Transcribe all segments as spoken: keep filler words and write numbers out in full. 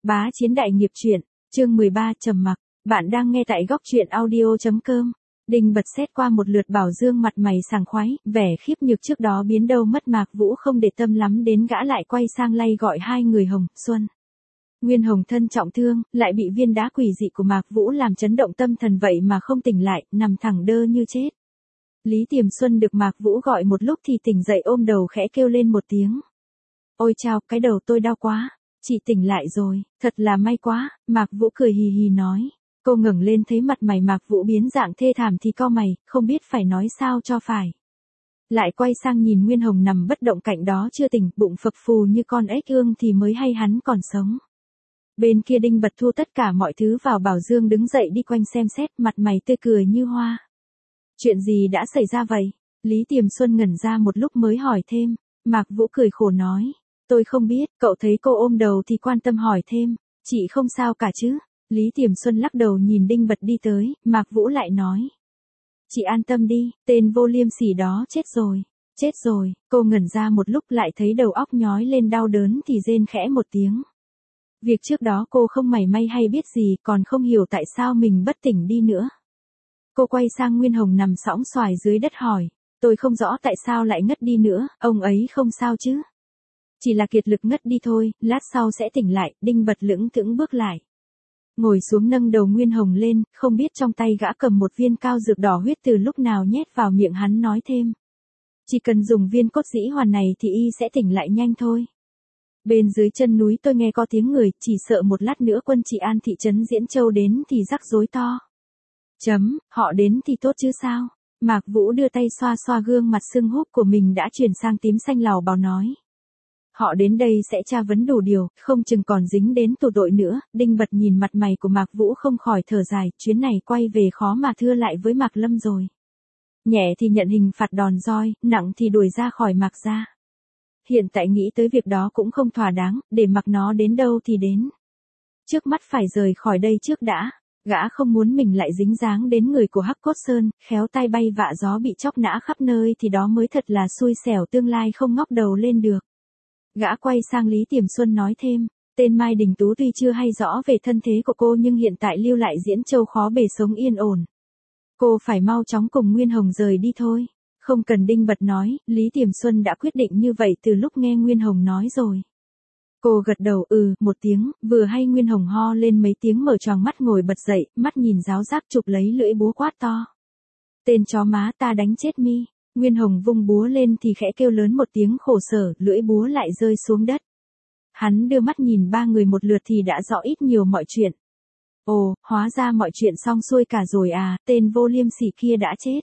Bá Chiến Đại Nghiệp Truyện, chương mười ba trầm mặc, bạn đang nghe tại góc truyện audio chấm com. Đinh Bật xét qua một lượt Bảo Dương mặt mày sảng khoái, vẻ khiếp nhược trước đó biến đâu mất. Mạc Vũ không để tâm lắm đến gã, lại quay sang lay gọi hai người Hồng, Xuân. Nguyên Hồng thân trọng thương, lại bị viên đá quỷ dị của Mạc Vũ làm chấn động tâm thần vậy mà không tỉnh lại, nằm thẳng đơ như chết. Lý Tiềm Xuân được Mạc Vũ gọi một lúc thì tỉnh dậy, ôm đầu khẽ kêu lên một tiếng. Ôi chao, cái đầu tôi đau quá. Chị tỉnh lại rồi, thật là may quá. Mạc Vũ cười hì hì nói. Cô ngẩng lên thấy mặt mày Mạc Vũ biến dạng thê thảm thì cau mày, không biết phải nói sao cho phải. Lại quay sang nhìn Nguyên Hồng nằm bất động cạnh đó chưa tỉnh, bụng phập phù như con ếch ương thì mới hay hắn còn sống. Bên kia Đinh Bật thu tất cả mọi thứ vào Bảo Dương, đứng dậy đi quanh xem xét, mặt mày tươi cười như hoa. Chuyện gì đã xảy ra vậy? Lý Tiềm Xuân ngẩn ra một lúc mới hỏi thêm. Mạc Vũ cười khổ nói. Tôi không biết, cậu thấy cô ôm đầu thì quan tâm hỏi thêm. Chị không sao cả chứ? Lý Tiềm Xuân lắc đầu nhìn Đinh Bật đi tới, Mạc Vũ lại nói. Chị an tâm đi, tên vô liêm sỉ đó chết rồi. Chết rồi, cô ngẩn ra một lúc lại thấy đầu óc nhói lên đau đớn thì rên khẽ một tiếng. Việc trước đó cô không mảy may hay biết gì, còn không hiểu tại sao mình bất tỉnh đi nữa. Cô quay sang Nguyên Hồng nằm sõng xoài dưới đất hỏi. Tôi không rõ tại sao lại ngất đi nữa, ông ấy không sao chứ? Chỉ là kiệt lực ngất đi thôi, lát sau sẽ tỉnh lại. Đinh Bật lững thững bước lại. Ngồi xuống nâng đầu Nguyên Hồng lên, không biết trong tay gã cầm một viên cao dược đỏ huyết từ lúc nào nhét vào miệng hắn nói thêm. Chỉ cần dùng viên cốt dĩ hoàn này thì y sẽ tỉnh lại nhanh thôi. Bên dưới chân núi tôi nghe có tiếng người, chỉ sợ một lát nữa quân trị an thị trấn Diễn Châu đến thì rắc rối to. Chấm, họ đến thì tốt chứ sao? Mạc Vũ đưa tay xoa xoa gương mặt sưng húp của mình đã chuyển sang tím xanh lào bào nói. Họ đến đây sẽ tra vấn đủ điều, không chừng còn dính đến tù tội nữa. Đinh Bật nhìn mặt mày của Mạc Vũ không khỏi thở dài, chuyến này quay về khó mà thưa lại với Mạc Lâm rồi. Nhẹ thì nhận hình phạt đòn roi, nặng thì đuổi ra khỏi Mạc gia. Hiện tại nghĩ tới việc đó cũng không thỏa đáng, để mặc nó đến đâu thì đến. Trước mắt phải rời khỏi đây trước đã. Gã không muốn mình lại dính dáng đến người của Hắc Cốt Sơn, khéo tai bay vạ gió bị chóc nã khắp nơi thì đó mới thật là xui xẻo, tương lai không ngóc đầu lên được. Gã quay sang Lý Tiềm Xuân nói thêm, tên Mai Đình Tú tuy chưa hay rõ về thân thế của cô nhưng hiện tại lưu lại Diễn Châu khó bề sống yên ổn. Cô phải mau chóng cùng Nguyên Hồng rời đi thôi. Không cần Đinh Bật nói, Lý Tiềm Xuân đã quyết định như vậy từ lúc nghe Nguyên Hồng nói rồi. Cô gật đầu ừ, một tiếng, vừa hay Nguyên Hồng ho lên mấy tiếng mở choàng mắt ngồi bật dậy, mắt nhìn giáo giác chụp lấy lưỡi búa quát to. Tên chó má, ta đánh chết mi. Nguyên Hồng vung búa lên thì khẽ kêu lớn một tiếng khổ sở, lưỡi búa lại rơi xuống đất. Hắn đưa mắt nhìn ba người một lượt thì đã rõ ít nhiều mọi chuyện. Ồ, hóa ra mọi chuyện xong xuôi cả rồi à, tên vô liêm sỉ kia đã chết.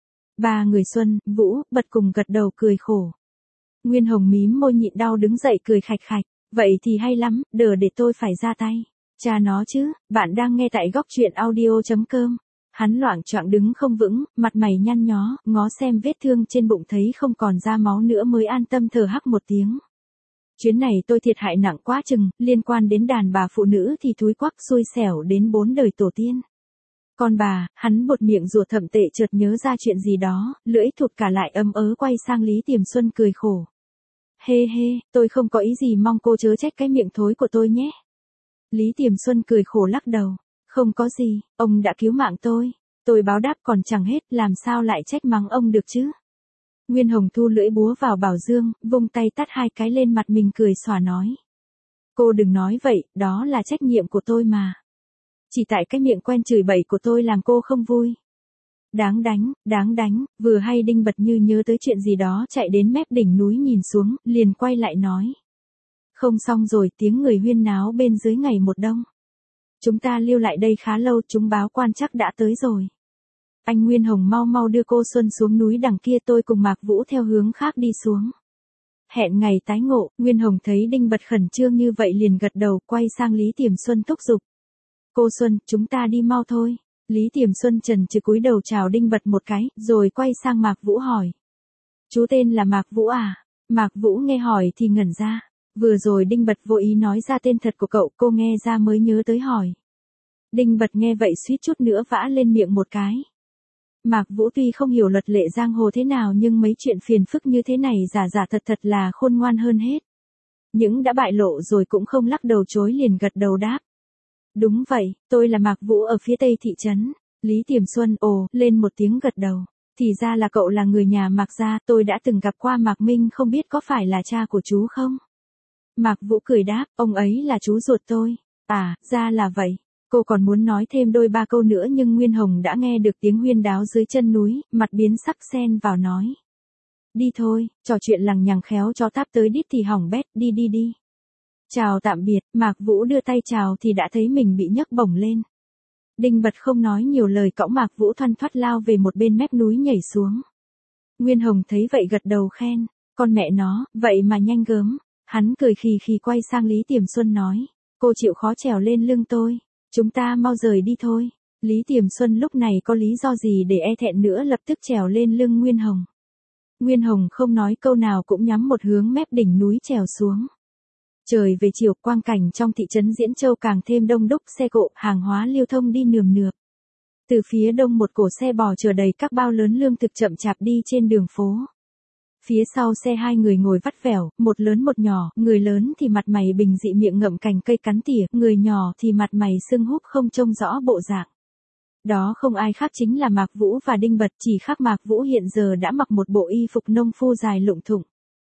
Ba người Xuân, Vũ, Bật cùng gật đầu cười khổ. Nguyên Hồng mím môi nhịn đau đứng dậy cười khạch khạch. Vậy thì hay lắm, đờ để tôi phải ra tay. Cha nó chứ, bạn đang nghe tại góc truyện audio chấm com. Hắn loạng choạng đứng không vững, mặt mày nhăn nhó, ngó xem vết thương trên bụng thấy không còn ra máu nữa mới an tâm thở hắc một tiếng. Chuyến này tôi thiệt hại nặng quá chừng, liên quan đến đàn bà phụ nữ thì thúi quắc xui xẻo đến bốn đời tổ tiên. Con bà, hắn bột miệng rùa thậm tệ chợt nhớ ra chuyện gì đó, lưỡi thụt cả lại ấm ớ quay sang Lý Tiềm Xuân cười khổ. Hê hê, tôi không có ý gì, mong cô chớ trách cái miệng thối của tôi nhé. Lý Tiềm Xuân cười khổ lắc đầu. Không có gì, ông đã cứu mạng tôi. Tôi báo đáp còn chẳng hết, làm sao lại trách mắng ông được chứ. Nguyên Hồng thu lưỡi búa vào Bảo Dương, vung tay tát hai cái lên mặt mình cười xòa nói. Cô đừng nói vậy, đó là trách nhiệm của tôi mà. Chỉ tại cái miệng quen chửi bậy của tôi làm cô không vui. Đáng đánh, đáng đánh, vừa hay Đinh Bật như nhớ tới chuyện gì đó chạy đến mép đỉnh núi nhìn xuống, liền quay lại nói. Không xong rồi, tiếng người huyên náo bên dưới ngày một đông. Chúng ta lưu lại đây khá lâu, chúng báo quan chắc đã tới rồi. Anh Nguyên Hồng mau mau đưa cô Xuân xuống núi đằng kia, tôi cùng Mạc Vũ theo hướng khác đi xuống. Hẹn ngày tái ngộ. Nguyên Hồng thấy Đinh Bật khẩn trương như vậy liền gật đầu, quay sang Lý Tiềm Xuân thúc giục. Cô Xuân, chúng ta đi mau thôi. Lý Tiềm Xuân chần chừ cúi đầu chào Đinh Bật một cái, rồi quay sang Mạc Vũ hỏi. Chú tên là Mạc Vũ à? Mạc Vũ nghe hỏi thì ngẩn ra. Vừa rồi Đinh Bật vô ý nói ra tên thật của cậu, cô nghe ra mới nhớ tới hỏi. Đinh Bật nghe vậy suýt chút nữa vã lên miệng một cái. Mạc Vũ tuy không hiểu luật lệ giang hồ thế nào nhưng mấy chuyện phiền phức như thế này giả giả thật thật là khôn ngoan hơn hết. Những đã bại lộ rồi cũng không lắc đầu chối liền gật đầu đáp. Đúng vậy, tôi là Mạc Vũ ở phía tây thị trấn. Lý Tiềm Xuân ồ lên một tiếng gật đầu. Thì ra là cậu là người nhà Mạc gia, tôi đã từng gặp qua Mạc Minh, không biết có phải là cha của chú không? Mạc Vũ cười đáp, ông ấy là chú ruột tôi. À, ra là vậy. Cô còn muốn nói thêm đôi ba câu nữa nhưng Nguyên Hồng đã nghe được tiếng huyên đáo dưới chân núi, mặt biến sắc xen vào nói. Đi thôi, trò chuyện lằng nhằng khéo cho táp tới đít thì hỏng bét, đi đi đi. Chào tạm biệt, Mạc Vũ đưa tay chào thì đã thấy mình bị nhấc bổng lên. Đinh Bật không nói nhiều lời cõng Mạc Vũ thoăn thoắt lao về một bên mép núi nhảy xuống. Nguyên Hồng thấy vậy gật đầu khen, con mẹ nó, vậy mà nhanh gớm. Hắn cười khì khì quay sang Lý Tiềm Xuân nói, cô chịu khó trèo lên lưng tôi, chúng ta mau rời đi thôi. Lý Tiềm Xuân lúc này có lý do gì để e thẹn nữa, lập tức trèo lên lưng Nguyên Hồng. Nguyên Hồng không nói câu nào cũng nhắm một hướng mép đỉnh núi trèo xuống. Trời về chiều, quang cảnh trong thị trấn Diễn Châu càng thêm đông đúc, xe cộ, hàng hóa lưu thông đi nườm nượp. Từ phía đông một cổ xe bò chở đầy các bao lớn lương thực chậm chạp đi trên đường phố. Phía sau xe hai người ngồi vắt vẻo, một lớn một nhỏ, người lớn thì mặt mày bình dị miệng ngậm cành cây cắn tỉa, người nhỏ thì mặt mày sưng húp không trông rõ bộ dạng. Đó không ai khác chính là Mạc Vũ và Đinh Bật, chỉ khác Mạc Vũ hiện giờ đã mặc một bộ y phục nông phu dài lụng thụng.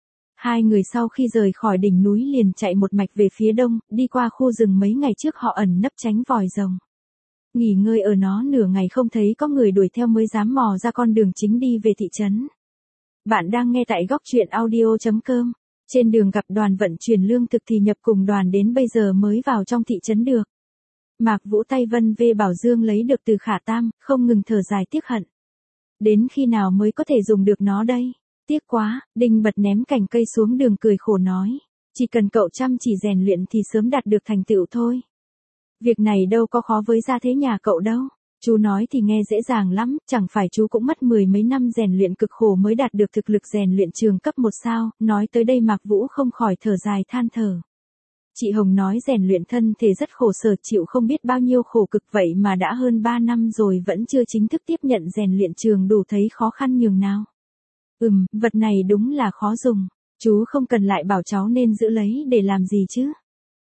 Hai người sau khi rời khỏi đỉnh núi liền chạy một mạch về phía đông, đi qua khu rừng mấy ngày trước họ ẩn nấp tránh vòi rồng. Nghỉ ngơi ở nó nửa ngày không thấy có người đuổi theo mới dám mò ra con đường chính đi về thị trấn. Bạn đang nghe tại góc truyện audio chấm com. Trên đường gặp đoàn vận chuyển lương thực thì nhập cùng đoàn đến bây giờ mới vào trong thị trấn được. Mạc Vũ tay vân vê bảo dương lấy được từ Khả Tam, không ngừng thở dài tiếc hận. Đến khi nào mới có thể dùng được nó đây? Tiếc quá, Đinh Bật ném cành cây xuống đường cười khổ nói. Chỉ cần cậu chăm chỉ rèn luyện thì sớm đạt được thành tựu thôi. Việc này đâu có khó với gia thế nhà cậu đâu. Chú nói thì nghe dễ dàng lắm, chẳng phải chú cũng mất mười mấy năm rèn luyện cực khổ mới đạt được thực lực rèn luyện trường cấp một sao. Nói tới đây Mạc Vũ không khỏi thở dài than thở. Chị Hồng nói rèn luyện thân thể rất khổ sở, chịu không biết bao nhiêu khổ cực, vậy mà đã hơn ba năm rồi vẫn chưa chính thức tiếp nhận rèn luyện trường, đủ thấy khó khăn nhường nào. Ừm, vật này đúng là khó dùng, chú không cần lại bảo cháu nên giữ lấy để làm gì chứ.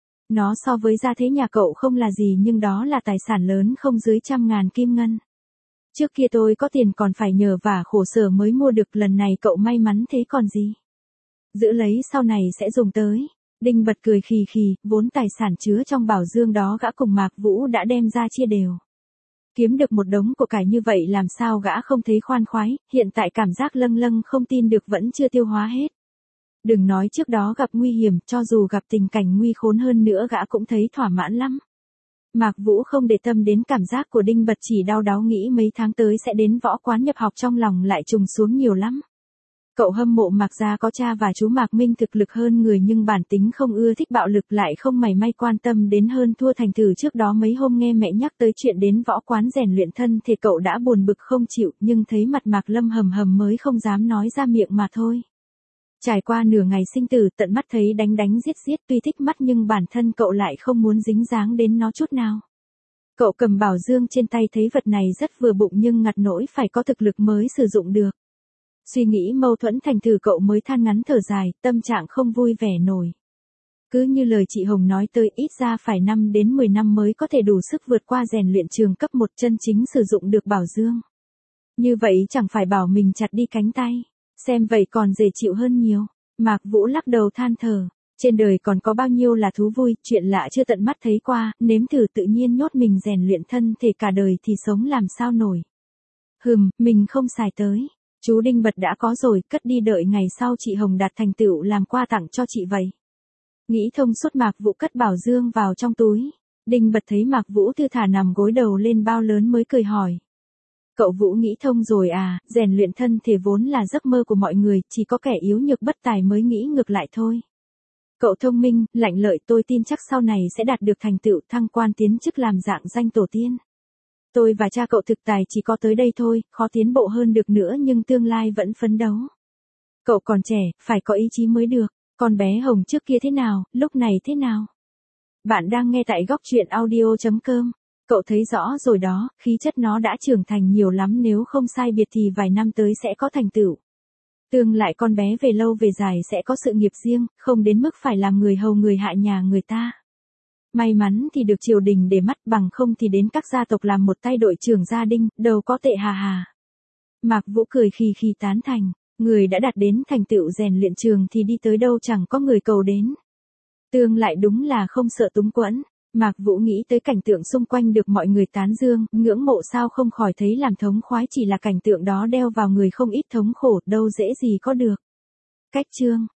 Nó so với gia thế nhà cậu không là gì nhưng đó là tài sản lớn không dưới trăm ngàn kim ngân. Trước kia tôi có tiền còn phải nhờ vả khổ sở mới mua được, lần này cậu may mắn thế còn gì. Giữ lấy sau này sẽ dùng tới. Đinh Bật cười khì khì, vốn tài sản chứa trong bảo dương đó gã cùng Mạc Vũ đã đem ra chia đều. Kiếm được một đống của cải như vậy làm sao gã không thấy khoan khoái, hiện tại cảm giác lâng lâng không tin được vẫn chưa tiêu hóa hết. Đừng nói trước đó gặp nguy hiểm, cho dù gặp tình cảnh nguy khốn hơn nữa gã cũng thấy thỏa mãn lắm. Mạc Vũ không để tâm đến cảm giác của Đinh Bật, chỉ đau đáu nghĩ mấy tháng tới sẽ đến võ quán nhập học, trong lòng lại trùng xuống nhiều lắm. Cậu hâm mộ Mạc gia có cha và chú Mạc Minh thực lực hơn người nhưng bản tính không ưa thích bạo lực, lại không mảy may quan tâm đến hơn thua thành thử. Trước đó mấy hôm nghe mẹ nhắc tới chuyện đến võ quán rèn luyện thân thì cậu đã buồn bực không chịu, nhưng thấy mặt Mạc Lâm hầm hầm mới không dám nói ra miệng mà thôi. Trải qua nửa ngày sinh tử, tận mắt thấy đánh đánh giết giết, tuy thích mắt nhưng bản thân cậu lại không muốn dính dáng đến nó chút nào. Cậu cầm bảo dương trên tay thấy vật này rất vừa bụng nhưng ngặt nỗi phải có thực lực mới sử dụng được. Suy nghĩ mâu thuẫn thành thử cậu mới than ngắn thở dài, tâm trạng không vui vẻ nổi. Cứ như lời chị Hồng nói tới, ít ra phải năm đến mười năm mới có thể đủ sức vượt qua rèn luyện trường cấp một, chân chính sử dụng được bảo dương. Như vậy chẳng phải bảo mình chặt đi cánh tay, xem vậy còn dễ chịu hơn nhiều. Mạc Vũ lắc đầu than thở, trên đời còn có bao nhiêu là thú vui, chuyện lạ chưa tận mắt thấy qua, nếm thử tự nhiên nhốt mình rèn luyện thân thể cả đời thì sống làm sao nổi. Hừm, mình không xài tới. Chú Đinh Bật đã có rồi, cất đi đợi ngày sau chị Hồng đạt thành tựu làm quà tặng cho chị vậy. Nghĩ thông suốt Mạc Vũ cất bảo dương vào trong túi. Đinh Bật thấy Mạc Vũ thư thả nằm gối đầu lên bao lớn mới cười hỏi. Cậu Vũ nghĩ thông rồi à, rèn luyện thân thể vốn là giấc mơ của mọi người, chỉ có kẻ yếu nhược bất tài mới nghĩ ngược lại thôi. Cậu thông minh, lạnh lợi, tôi tin chắc sau này sẽ đạt được thành tựu, thăng quan tiến chức làm dạng danh tổ tiên. Tôi và cha cậu thực tài chỉ có tới đây thôi, khó tiến bộ hơn được nữa nhưng tương lai vẫn phấn đấu. Cậu còn trẻ, phải có ý chí mới được. Con bé Hồng trước kia thế nào, lúc này thế nào? Bạn đang nghe tại góc truyện audio chấm com. Cậu thấy rõ rồi đó, khí chất nó đã trưởng thành nhiều lắm, nếu không sai biệt thì vài năm tới sẽ có thành tựu. Tương lại con bé về lâu về dài sẽ có sự nghiệp riêng, không đến mức phải làm người hầu người hạ nhà người ta. May mắn thì được triều đình để mắt, bằng không thì đến các gia tộc làm một tay đội trưởng gia đình, đâu có tệ hà hà. Mạc Vũ cười khì khì tán thành, người đã đạt đến thành tựu rèn luyện trường thì đi tới đâu chẳng có người cầu đến. Tương lại đúng là không sợ túng quẫn. Mạc Vũ nghĩ tới cảnh tượng xung quanh được mọi người tán dương, ngưỡng mộ sao không khỏi thấy làm thống khoái, chỉ là cảnh tượng đó đeo vào người không ít thống khổ, đâu dễ gì có được. Cách chương